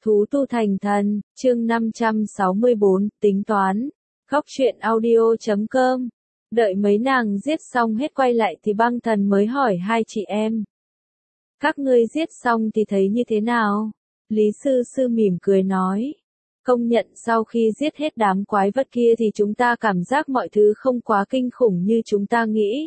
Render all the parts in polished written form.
Thú tu thành thần, chương 564, tính toán. Góc truyện audio.com. Đợi mấy nàng giết xong hết quay lại thì băng thần mới hỏi hai chị em. Các ngươi giết xong thì thấy như thế nào? Lý sư sư mỉm cười nói. Công nhận sau khi giết hết đám quái vật kia thì chúng ta cảm giác mọi thứ không quá kinh khủng như chúng ta nghĩ.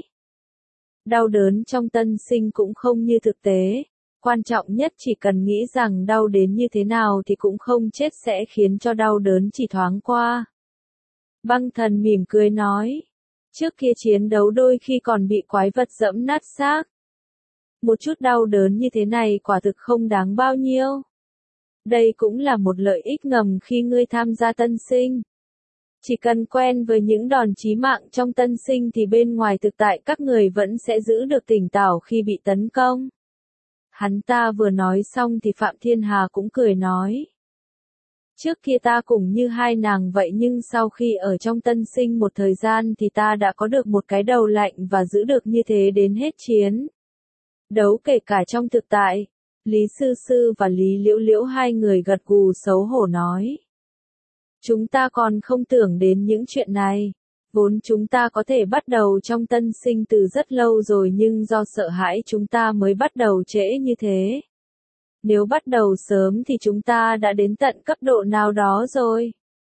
Đau đớn trong tân sinh cũng không như thực tế. Quan trọng nhất chỉ cần nghĩ rằng đau đến như thế nào thì cũng không chết sẽ khiến cho đau đớn chỉ thoáng qua. Băng thần mỉm cười nói. Trước kia chiến đấu đôi khi còn bị quái vật dẫm nát xác. Một chút đau đớn như thế này quả thực không đáng bao nhiêu. Đây cũng là một lợi ích ngầm khi ngươi tham gia tân sinh. Chỉ cần quen với những đòn chí mạng trong tân sinh thì bên ngoài thực tại các người vẫn sẽ giữ được tỉnh táo khi bị tấn công. Hắn ta vừa nói xong thì Phạm Thiên Hà cũng cười nói. Trước kia ta cũng như hai nàng vậy nhưng sau khi ở trong tân sinh một thời gian thì ta đã có được một cái đầu lạnh và giữ được như thế đến hết chiến. Đấu kể cả trong thực tại. Lý Sư Sư và Lý Liễu Liễu hai người gật gù xấu hổ nói. Chúng ta còn không tưởng đến những chuyện này. Vốn chúng ta có thể bắt đầu trong tân sinh từ rất lâu rồi nhưng do sợ hãi chúng ta mới bắt đầu trễ như thế. Nếu bắt đầu sớm thì chúng ta đã đến tận cấp độ nào đó rồi.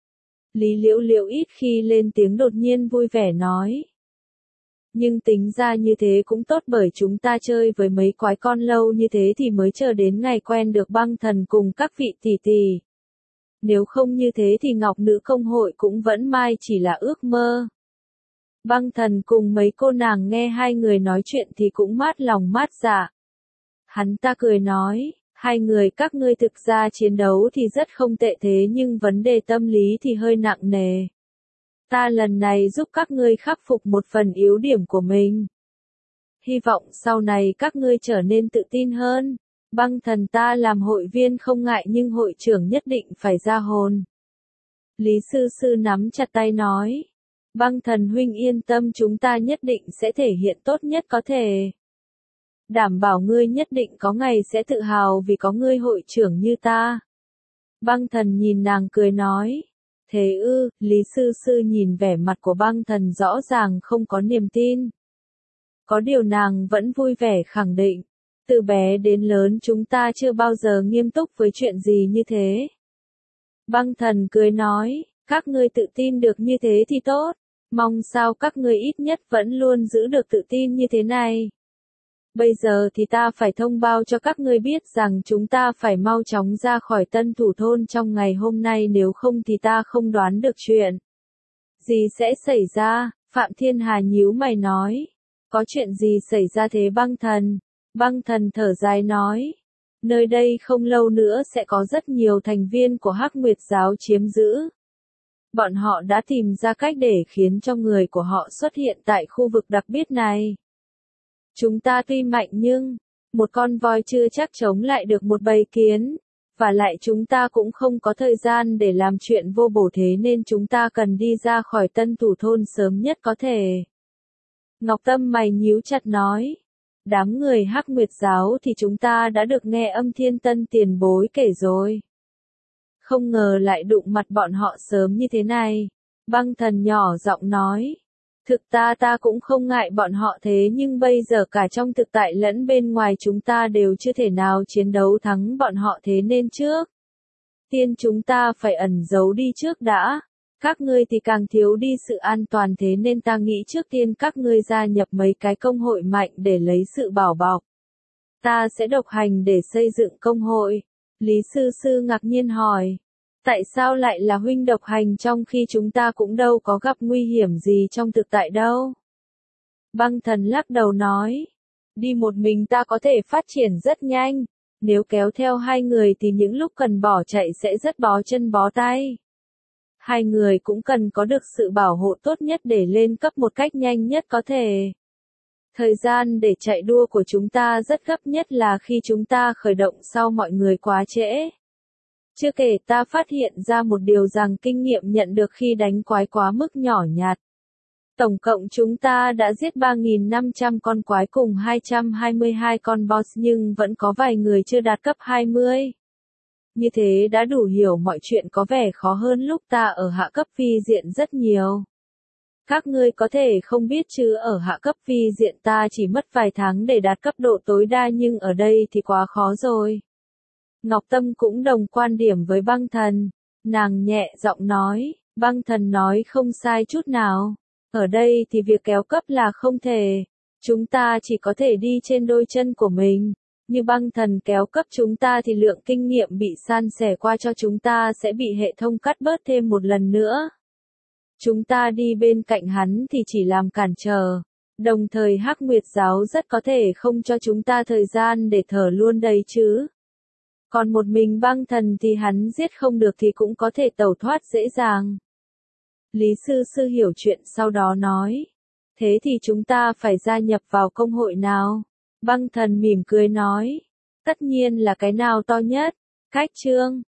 Lý Liễu Liễu ít khi lên tiếng đột nhiên vui vẻ nói. Nhưng tính ra như thế cũng tốt bởi chúng ta chơi với mấy quái con lâu như thế thì mới chờ đến ngày quen được băng thần cùng các vị tỷ tỷ. Nếu không như thế thì Ngọc Nữ Công hội cũng vẫn mai chỉ là ước mơ. Băng thần cùng mấy cô nàng nghe hai người nói chuyện thì cũng mát lòng mát dạ. Hắn ta cười nói, hai người các ngươi thực ra chiến đấu thì rất không tệ thế nhưng vấn đề tâm lý thì hơi nặng nề. Ta lần này giúp các ngươi khắc phục một phần yếu điểm của mình. Hy vọng sau này các ngươi trở nên tự tin hơn. Băng thần ta làm hội viên không ngại nhưng hội trưởng nhất định phải ra hồn. Lý Sư Sư nắm chặt tay nói. Băng thần huynh yên tâm chúng ta nhất định sẽ thể hiện tốt nhất có thể. Đảm bảo ngươi nhất định có ngày sẽ tự hào vì có ngươi hội trưởng như ta. Băng thần nhìn nàng cười nói. Thế ư, Lý Sư Sư nhìn vẻ mặt của băng thần rõ ràng không có niềm tin. Có điều nàng vẫn vui vẻ khẳng định. Từ bé đến lớn chúng ta chưa bao giờ nghiêm túc với chuyện gì như thế. Băng thần cười nói, các ngươi tự tin được như thế thì tốt. Mong sao các ngươi ít nhất vẫn luôn giữ được tự tin như thế này. Bây giờ thì ta phải thông báo cho các ngươi biết rằng chúng ta phải mau chóng ra khỏi Tân Thủ Thôn trong ngày hôm nay nếu không thì ta không đoán được chuyện. Gì sẽ xảy ra? Phạm Thiên Hà nhíu mày nói. Có chuyện gì xảy ra thế băng thần? Băng thần thở dài nói. Nơi đây không lâu nữa sẽ có rất nhiều thành viên của Hắc Nguyệt Giáo chiếm giữ. Bọn họ đã tìm ra cách để khiến cho người của họ xuất hiện tại khu vực đặc biệt này. Chúng ta tuy mạnh nhưng, một con voi chưa chắc chống lại được một bầy kiến, và lại chúng ta cũng không có thời gian để làm chuyện vô bổ thế nên chúng ta cần đi ra khỏi Tân Thủ Thôn sớm nhất có thể. Ngọc Tâm mày nhíu chặt nói, đám người Hắc Nguyệt Giáo thì chúng ta đã được nghe Âm Thiên Tân tiền bối kể rồi. Không ngờ lại đụng mặt bọn họ sớm như thế này. Băng thần nhỏ giọng nói. Thực ta cũng không ngại bọn họ thế nhưng bây giờ cả trong thực tại lẫn bên ngoài chúng ta đều chưa thể nào chiến đấu thắng bọn họ thế nên trước. Tiên chúng ta phải ẩn giấu đi trước đã. Các ngươi thì càng thiếu đi sự an toàn thế nên ta nghĩ trước tiên các ngươi gia nhập mấy cái công hội mạnh để lấy sự bảo bọc. Ta sẽ độc hành để xây dựng công hội. Lý Sư Sư ngạc nhiên hỏi. Tại sao lại là huynh độc hành trong khi chúng ta cũng đâu có gặp nguy hiểm gì trong thực tại đâu? Băng thần lắc đầu nói. Đi một mình ta có thể phát triển rất nhanh. Nếu kéo theo hai người thì những lúc cần bỏ chạy sẽ rất bó chân bó tay. Hai người cũng cần có được sự bảo hộ tốt nhất để lên cấp một cách nhanh nhất có thể. Thời gian để chạy đua của chúng ta rất gấp nhất là khi chúng ta khởi động sau mọi người quá trễ. Chưa kể ta phát hiện ra một điều rằng kinh nghiệm nhận được khi đánh quái quá mức nhỏ nhặt. Tổng cộng chúng ta đã giết 3.500 con quái cùng 222 con boss nhưng vẫn có vài người chưa đạt cấp 20. Như thế đã đủ hiểu mọi chuyện có vẻ khó hơn lúc ta ở hạ cấp phi diện rất nhiều. Các ngươi có thể không biết chứ ở hạ cấp phi diện ta chỉ mất vài tháng để đạt cấp độ tối đa nhưng ở đây thì quá khó rồi. Ngọc Tâm cũng đồng quan điểm với băng thần. Nàng nhẹ giọng nói, băng thần nói không sai chút nào. Ở đây thì việc kéo cấp là không thể. Chúng ta chỉ có thể đi trên đôi chân của mình. Như băng thần kéo cấp chúng ta thì lượng kinh nghiệm bị san sẻ qua cho chúng ta sẽ bị hệ thống cắt bớt thêm một lần nữa. Chúng ta đi bên cạnh hắn thì chỉ làm cản trở. Đồng thời Hắc Nguyệt giáo rất có thể không cho chúng ta thời gian để thở luôn đấy chứ. Còn một mình băng thần thì hắn giết không được thì cũng có thể tẩu thoát dễ dàng. Lý sư sư hiểu chuyện sau đó nói. Thế thì chúng ta phải gia nhập vào công hội nào? Băng thần mỉm cười nói. Tất nhiên là cái nào to nhất. Cách chương.